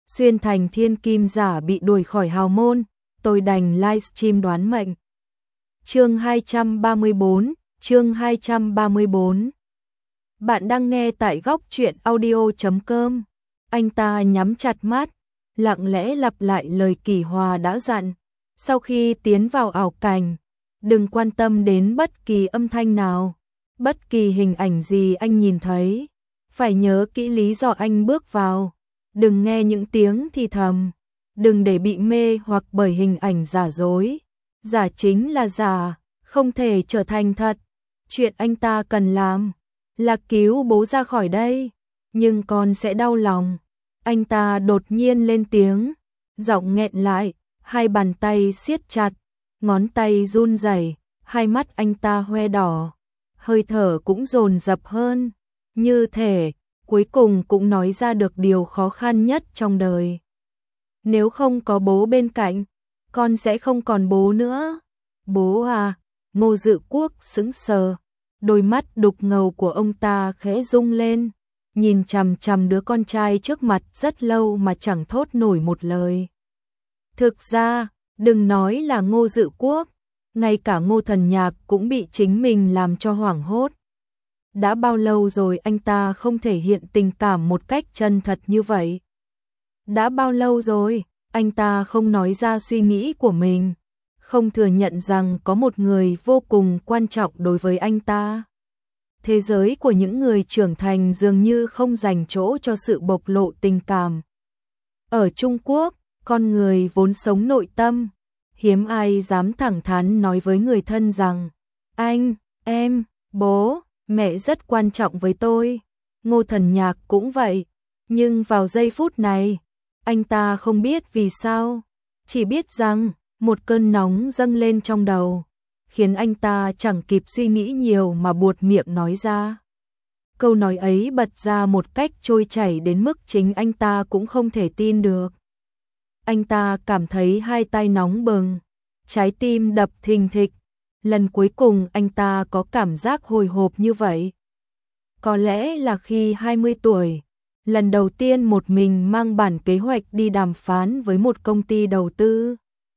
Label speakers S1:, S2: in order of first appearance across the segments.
S1: xuyên thành thiên kim giả bị đuổi khỏi hào môn, tôi đành livestream đoán mệnh. Chương 234. Bạn đang nghe tại góc truyện audio.com. Anh ta nhắm chặt mắt, lặng lẽ lặp lại lời Kỷ Hòa đã dặn. Sau khi tiến vào ảo cảnh, đừng quan tâm đến bất kỳ âm thanh nào, bất kỳ hình ảnh gì anh nhìn thấy. Phải nhớ kỹ lý do anh bước vào. Đừng nghe những tiếng thì thầm. Đừng để bị mê hoặc bởi hình ảnh giả dối. Giả chính là giả, không thể trở thành thật. Chuyện anh ta cần làm là cứu bố ra khỏi đây. Nhưng con sẽ đau lòng. Anh ta đột nhiên lên tiếng, giọng nghẹn lại, hai bàn tay siết chặt, ngón tay run rẩy, hai mắt anh ta hoe đỏ, hơi thở cũng dồn dập hơn, như thể cuối cùng cũng nói ra được điều khó khăn nhất trong đời. Nếu không có bố bên cạnh, con sẽ không còn bố nữa. Bố à? Ngô Dự Quốc sững sờ, đôi mắt đục ngầu của ông ta khẽ rung lên, nhìn chằm chằm đứa con trai trước mặt rất lâu mà chẳng thốt nổi một lời. Thực ra, đừng nói là Ngô Dự Quốc, ngay cả Ngô Thần Nhạc cũng bị chính mình làm cho hoảng hốt. Đã bao lâu rồi anh ta không thể hiện tình cảm một cách chân thật như vậy? Đã bao lâu rồi anh ta không nói ra suy nghĩ của mình, không thừa nhận rằng có một người vô cùng quan trọng đối với anh ta? Thế giới của những người trưởng thành dường như không dành chỗ cho sự bộc lộ tình cảm. Ở Trung Quốc, con người vốn sống nội tâm, hiếm ai dám thẳng thắn nói với người thân rằng anh, em, bố, mẹ rất quan trọng với tôi. Ngô Thần Nhạc cũng vậy, nhưng vào giây phút này, anh ta không biết vì sao, chỉ biết rằng một cơn nóng dâng lên trong đầu, khiến anh ta chẳng kịp suy nghĩ nhiều mà buột miệng nói ra. Câu nói ấy bật ra một cách trôi chảy đến mức chính anh ta cũng không thể tin được. Anh ta cảm thấy hai tay nóng bừng, trái tim đập thình thịch. Lần cuối cùng anh ta có cảm giác hồi hộp như vậy, có lẽ là khi 20 tuổi, lần đầu tiên một mình mang bản kế hoạch đi đàm phán với một công ty đầu tư.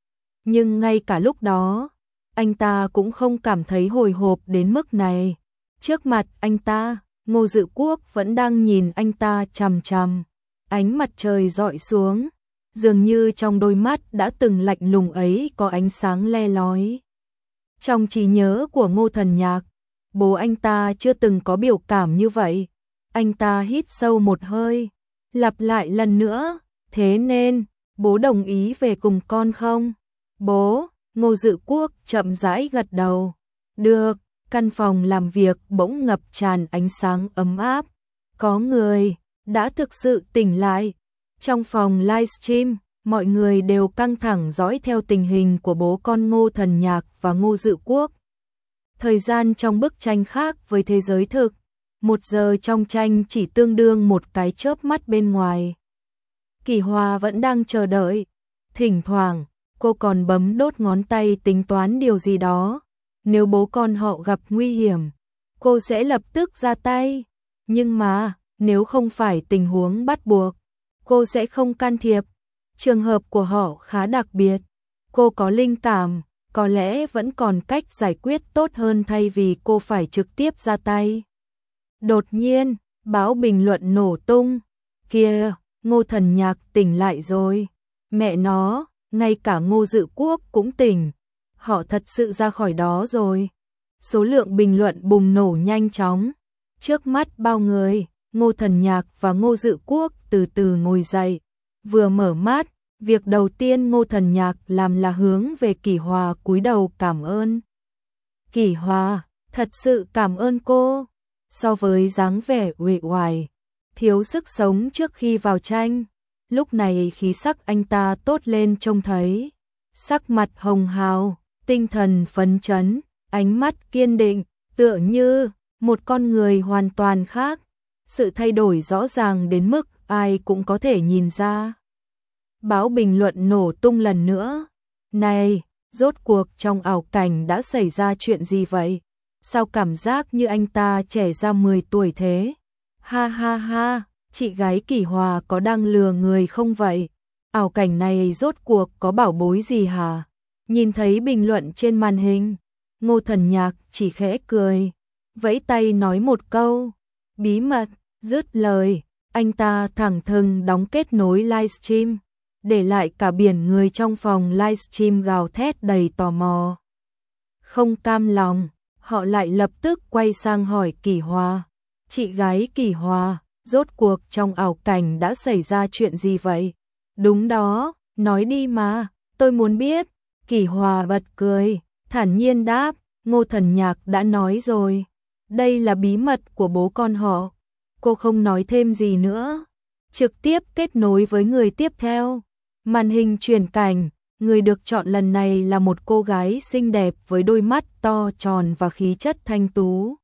S1: Nhưng ngay cả lúc đó, anh ta cũng không cảm thấy hồi hộp đến mức này. Trước mặt anh ta, Ngô Dự Quốc vẫn đang nhìn anh ta chằm chằm, ánh mặt trời rọi xuống, dường như trong đôi mắt đã từng lạnh lùng ấy có ánh sáng le lói. Trong trí nhớ của Ngô Thần Nhạc, bố anh ta chưa từng có biểu cảm như vậy. Anh ta hít sâu một hơi, lặp lại lần nữa, thế nên, bố đồng ý về cùng con không? Bố, Ngô Dự Quốc chậm rãi gật đầu. Được, căn phòng làm việc bỗng ngập tràn ánh sáng ấm áp. Có người đã thực sự tỉnh lại. Trong phòng livestream, mọi người đều căng thẳng dõi theo tình hình của bố con Ngô Thần Nhạc và Ngô Dự Quốc. Thời gian trong bức tranh khác với thế giới thực, 1 giờ trong tranh chỉ tương đương một cái chớp mắt bên ngoài. Kỷ Hòa vẫn đang chờ đợi, thỉnh thoảng cô còn bấm đốt ngón tay tính toán điều gì đó. Nếu bố con họ gặp nguy hiểm, cô sẽ lập tức ra tay. Nhưng mà, nếu không phải tình huống bắt buộc, cô sẽ không can thiệp. Trường hợp của họ khá đặc biệt. Cô có linh cảm, có lẽ vẫn còn cách giải quyết tốt hơn thay vì cô phải trực tiếp ra tay. Đột nhiên, báo bình luận nổ tung. Kìa, Ngô Thần Nhạc tỉnh lại rồi. Mẹ nó, ngay cả Ngô Dự Quốc cũng tỉnh. Họ thật sự ra khỏi đó rồi. Số lượng bình luận bùng nổ nhanh chóng. Trước mắt bao người, Ngô Thần Nhạc và Ngô Dự Quốc từ từ ngồi dậy. Vừa mở mắt, việc đầu tiên Ngô Thần Nhạc làm là hướng về Kỷ Hòa cúi đầu cảm ơn. Kỷ Hòa, thật sự cảm ơn cô. So với dáng vẻ uể oải, thiếu sức sống trước khi vào tranh, lúc này khí sắc anh ta tốt lên trông thấy. Sắc mặt hồng hào, tinh thần phấn chấn, ánh mắt kiên định, tựa như một con người hoàn toàn khác. Sự thay đổi rõ ràng đến mức ai cũng có thể nhìn ra. Báo bình luận nổ tung lần nữa. Này, rốt cuộc trong ảo cảnh đã xảy ra chuyện gì vậy? Sao cảm giác như anh ta trẻ ra 10 tuổi thế? Ha ha ha, Chị gái Kỷ Hòa có đang lừa người không vậy? Ảo cảnh này rốt cuộc có bảo bối gì hả? Nhìn thấy bình luận trên màn hình, Ngô Thần Nhạc chỉ khẽ cười, vẫy tay nói một câu, bí mật, dứt lời, anh ta thẳng thừng đóng kết nối livestream, để lại cả biển người trong phòng livestream gào thét đầy tò mò. Không cam lòng, họ lại lập tức quay sang hỏi Kỷ Hòa, chị gái Kỷ Hòa, rốt cuộc trong ảo cảnh đã xảy ra chuyện gì vậy? Đúng đó, nói đi mà, tôi muốn biết. Kỷ Hòa bật cười, thản nhiên đáp, Ngô Thần Nhạc đã nói rồi, đây là bí mật của bố con họ. Cô không nói thêm gì nữa, trực tiếp kết nối với người tiếp theo. Màn hình chuyển cảnh, người được chọn lần này là một cô gái xinh đẹp với đôi mắt to tròn và khí chất thanh tú.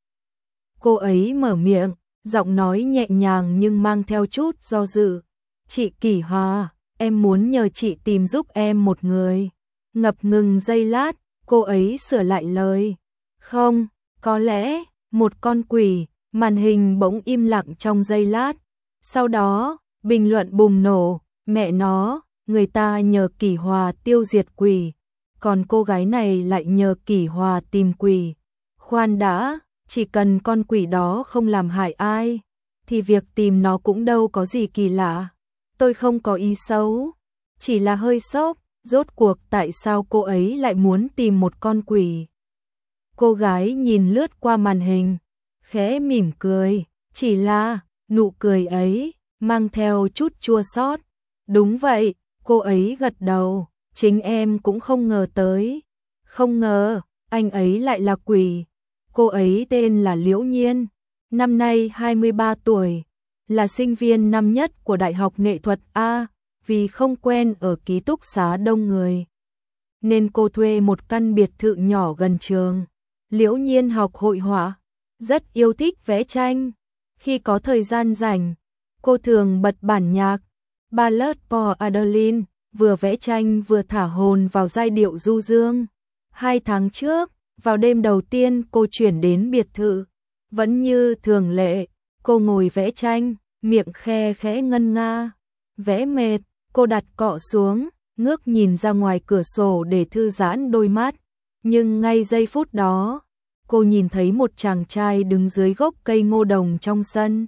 S1: Cô ấy mở miệng, giọng nói nhẹ nhàng nhưng mang theo chút do dự. Chị Kỷ Hòa, em muốn nhờ chị tìm giúp em một người. Ngập ngừng giây lát, cô ấy sửa lại lời. Không, có lẽ, một con quỷ. Màn hình bỗng im lặng trong giây lát. Sau đó, bình luận bùng nổ, mẹ nó, người ta nhờ Kỷ Hòa tiêu diệt quỷ, còn cô gái này lại nhờ Kỷ Hòa tìm quỷ. Khoan đã, chỉ cần con quỷ đó không làm hại ai, thì việc tìm nó cũng đâu có gì kỳ lạ. Tôi không có ý xấu, chỉ là hơi sốc, rốt cuộc tại sao cô ấy lại muốn tìm một con quỷ. Cô gái nhìn lướt qua màn hình, khẽ mỉm cười, chỉ là, nụ cười ấy, mang theo chút chua xót. Đúng vậy, cô ấy gật đầu, chính em cũng không ngờ tới. Không ngờ, anh ấy lại là quỷ. Cô ấy tên là Liễu Nhiên, năm nay 23 tuổi, là sinh viên năm nhất của Đại học Nghệ thuật A, vì không quen ở ký túc xá đông người, nên cô thuê một căn biệt thự nhỏ gần trường. Liễu Nhiên học hội họa, rất yêu thích vẽ tranh. Khi có thời gian rảnh, cô thường bật bản nhạc Ballad for Adeline, vừa vẽ tranh vừa thả hồn vào giai điệu du dương. 2 tháng trước, vào đêm đầu tiên cô chuyển đến biệt thự, vẫn như thường lệ, cô ngồi vẽ tranh, miệng khe khẽ ngân nga. Vẽ mệt, cô đặt cọ xuống, ngước nhìn ra ngoài cửa sổ để thư giãn đôi mắt. Nhưng ngay giây phút đó, cô nhìn thấy một chàng trai đứng dưới gốc cây ngô đồng trong sân.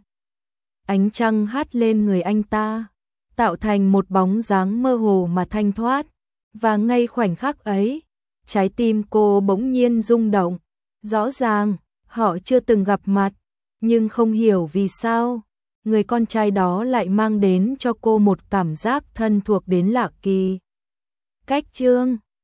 S1: Ánh trăng hắt lên người anh ta, tạo thành một bóng dáng mơ hồ mà thanh thoát. Và ngay khoảnh khắc ấy, trái tim cô bỗng nhiên rung động. Rõ ràng, họ chưa từng gặp mặt, nhưng không hiểu vì sao, người con trai đó lại mang đến cho cô một cảm giác thân thuộc đến lạ kỳ. Cách chương